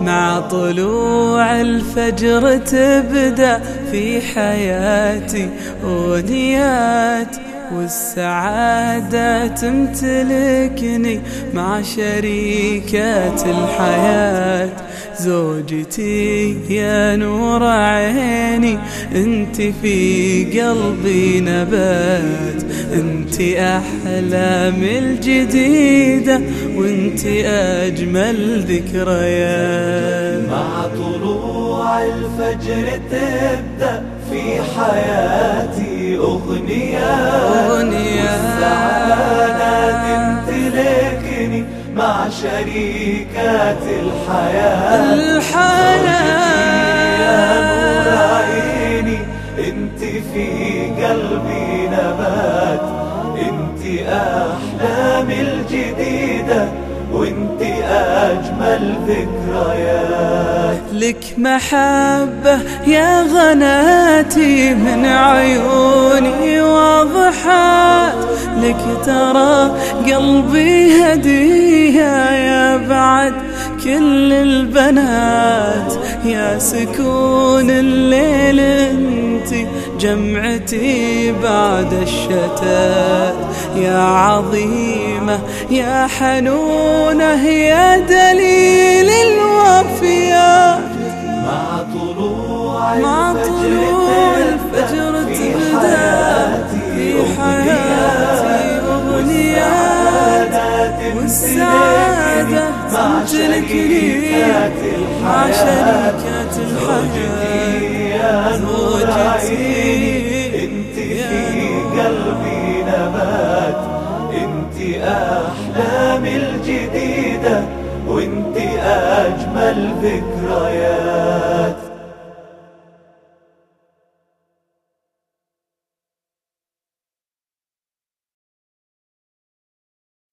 مع طلوع الفجر تبدأ في حياتي أغنيات، والسعادة تمتلكني مع شريكة الحياة. زوجتي يا نور عيني، انت في قلبي نبات، انت أحلامي الجديدة، وانت أجمل ذكريات. مع طلوع الفجر تبدأ في حياتي أغنيات، والسعادة تمتلكني مع شريكات الحياة. يا نور عيني، انت في قلبي نبات، انت أحلامي الجديدة، وانت أجمل ذكريات. لك محبة يا غناتي من عيوني واضحات، لك ترى قلبي هدية يا بعد كل البنات. يا سكون الليل انت جمعتي بعد الشتات، يا عظيمة يا حنونة يا دليل الوفيات. مع طلوع الفجر تبدأ في حياتي أغنيات، والسعادة تمتلكني مع شريكة الحياة. يا نور عيني، انت في قلبي نبات، انت أحلامي الجديدة، وانت أجمل ذكريات.